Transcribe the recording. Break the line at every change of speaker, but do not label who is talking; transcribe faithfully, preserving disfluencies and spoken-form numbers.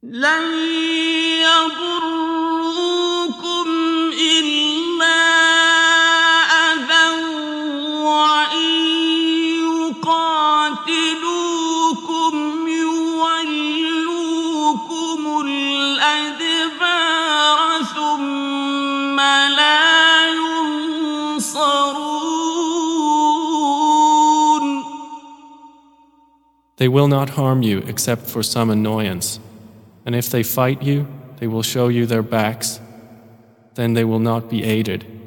لن يضروكم إلا أذى وإن يقاتلوكم يولوكم الأدبار ثم لا ينصرون.
They will not harm you except for some annoyance. And if they fight you, they will show you their backs. Then they will not be aided.